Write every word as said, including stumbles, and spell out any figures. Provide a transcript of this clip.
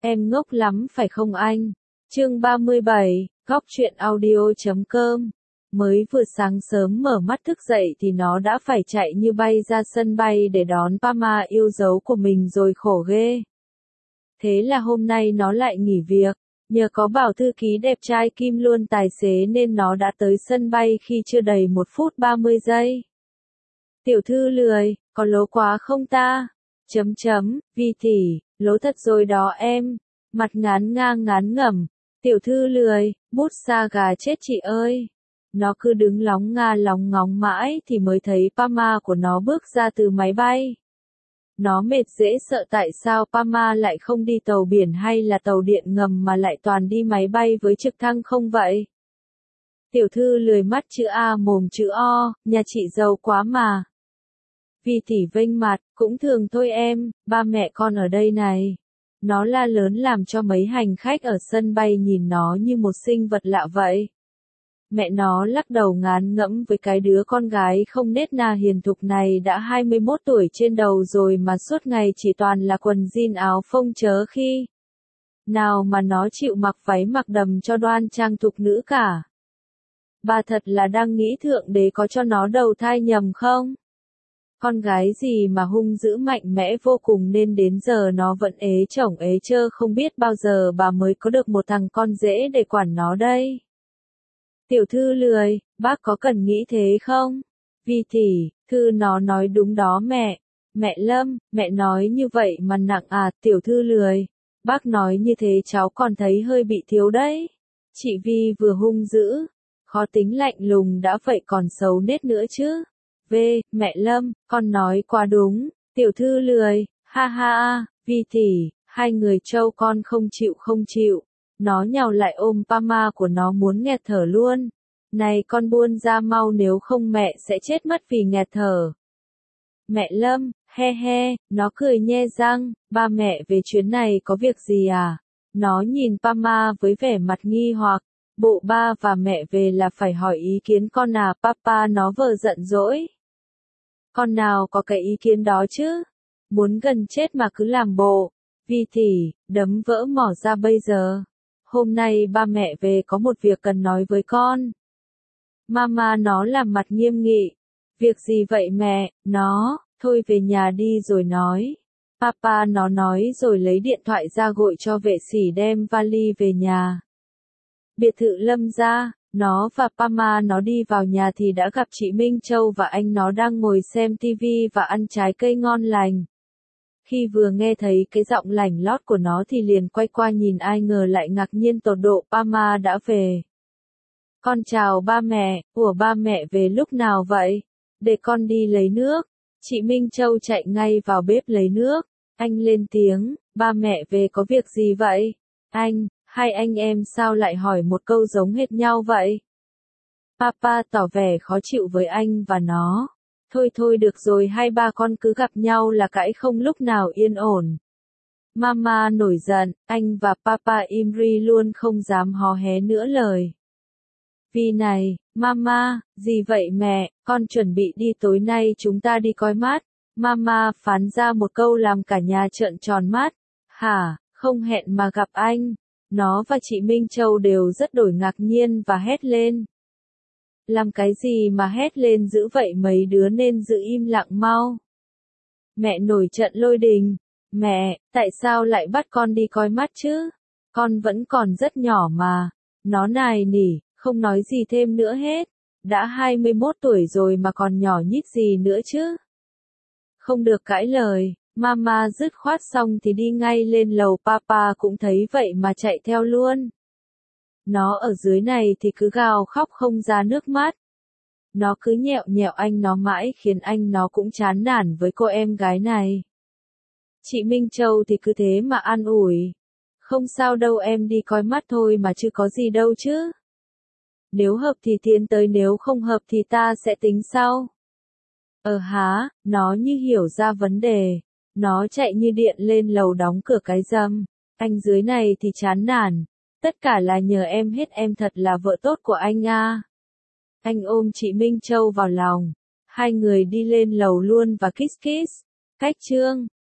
Em ngốc lắm phải không anh? Chương ba mươi bảy, góc truyện audio chấm com. Mới vừa sáng sớm mở mắt thức dậy thì nó đã phải chạy như bay ra sân bay để đón Pama yêu dấu của mình rồi, khổ ghê. Thế là hôm nay nó lại nghỉ việc, nhờ có bảo thư ký đẹp trai Kim luôn tài xế nên nó đã tới sân bay khi chưa đầy một phút ba mươi giây. Tiểu thư lười, có lố quá không ta? Chấm chấm, Vi tỷ, lố thật rồi đó em. Mặt ngán ngang ngán ngẩm, tiểu thư lười, bút sa gà chết chị ơi. Nó cứ đứng lóng nga lóng ngóng mãi thì mới thấy Pama của nó bước ra từ máy bay. Nó mệt dễ sợ tại sao Pama lại không đi tàu biển hay là tàu điện ngầm mà lại toàn đi máy bay với trực thăng không vậy? Tiểu thư lười mắt chữ A mồm chữ O, nhà chị giàu quá mà. Vi tỷ vênh mặt, cũng thường thôi em, ba mẹ con ở đây này. Nó la lớn làm cho mấy hành khách ở sân bay nhìn nó như một sinh vật lạ vậy. Mẹ nó lắc đầu ngán ngẫm với cái đứa con gái không nết na hiền thục này đã hai mươi mốt tuổi trên đầu rồi mà suốt ngày chỉ toàn là quần jean áo phông chớ khi. Nào mà nó chịu mặc váy mặc đầm cho đoan trang thục nữ cả. Bà thật là đang nghĩ thượng đế có cho nó đầu thai nhầm không? Con gái gì mà hung dữ mạnh mẽ vô cùng nên đến giờ nó vẫn ế chổng ế chơ, không biết bao giờ bà mới có được một thằng con rể để quản nó đây. Tiểu thư lười, bác có cần nghĩ thế không? Vi tỷ, thư nó nói đúng đó mẹ. Mẹ Lâm, mẹ nói như vậy mà nặng à, tiểu thư lười. Bác nói như thế cháu còn thấy hơi bị thiếu đấy. Chị Vi vừa hung dữ, khó tính lạnh lùng đã vậy còn xấu nết nữa chứ. V, mẹ Lâm, con nói quá đúng, tiểu thư lười, ha ha, Vi tỷ, hai người trâu con không chịu không chịu. Nó nhào lại ôm Pama của nó muốn nghẹt thở luôn. Này con buôn ra mau nếu không mẹ sẽ chết mất vì nghẹt thở. Mẹ Lâm, he he, nó cười nhe răng, ba mẹ về chuyến này có việc gì à? Nó nhìn Pama với vẻ mặt nghi hoặc, bộ ba và mẹ về là phải hỏi ý kiến con à? Papa nó vờ giận dỗi. Con nào có cái ý kiến đó chứ? Muốn gần chết mà cứ làm bộ. Vi tỷ, đấm vỡ mỏ ra bây giờ. Hôm nay ba mẹ về có một việc cần nói với con. Mama nó làm mặt nghiêm nghị. Việc gì vậy mẹ? Nó, thôi về nhà đi rồi nói. Papa nó nói rồi lấy điện thoại ra gọi cho vệ sĩ đem vali về nhà. Biệt thự Lâm ra, nó và Pama nó đi vào nhà thì đã gặp chị Minh Châu và anh nó đang ngồi xem tivi và ăn trái cây ngon lành. Khi vừa nghe thấy cái giọng lảnh lót của nó thì liền quay qua nhìn, ai ngờ lại ngạc nhiên tột độ, Pama đã về. Con chào ba mẹ, ủa ba mẹ về lúc nào vậy? Để con đi lấy nước. Chị Minh Châu chạy ngay vào bếp lấy nước. Anh lên tiếng, ba mẹ về có việc gì vậy? Anh, hai anh em sao lại hỏi một câu giống hệt nhau vậy? Papa tỏ vẻ khó chịu với anh và nó. Thôi thôi được rồi, hai ba con cứ gặp nhau là cãi không lúc nào yên ổn. Mama nổi giận, anh và Papa Imri luôn không dám hò hé nữa lời. Vì này, Mama, gì vậy mẹ, con chuẩn bị đi tối nay chúng ta đi coi mắt. Mama phán ra một câu làm cả nhà trợn tròn mắt. Hả, không hẹn mà gặp anh. Nó và chị Minh Châu đều rất đổi ngạc nhiên và hét lên. Làm cái gì mà hét lên dữ vậy, mấy đứa nên giữ im lặng mau. Mẹ nổi trận lôi đình. Mẹ, tại sao lại bắt con đi coi mắt chứ? Con vẫn còn rất nhỏ mà. Nó nài nỉ, không nói gì thêm nữa hết. Đã hai mươi mốt tuổi rồi mà còn nhỏ nhít gì nữa chứ? Không được cãi lời, Mama dứt khoát xong thì đi ngay lên lầu. Papa cũng thấy vậy mà chạy theo luôn. Nó ở dưới này thì cứ gào khóc không ra nước mắt. Nó cứ nhẹo nhẹo anh nó mãi khiến anh nó cũng chán nản với cô em gái này. Chị Minh Châu thì cứ thế mà an ủi. Không sao đâu em, đi coi mắt thôi mà chứ có gì đâu chứ. Nếu hợp thì tiến tới, nếu không hợp thì ta sẽ tính sau. Ờ há, nó như hiểu ra vấn đề. Nó chạy như điện lên lầu đóng cửa cái rầm. Anh dưới này thì chán nản. Tất cả là nhờ em hết, em thật là vợ tốt của anh à. Anh ôm chị Minh Châu vào lòng. Hai người đi lên lầu luôn và kiss kiss. Cách chương.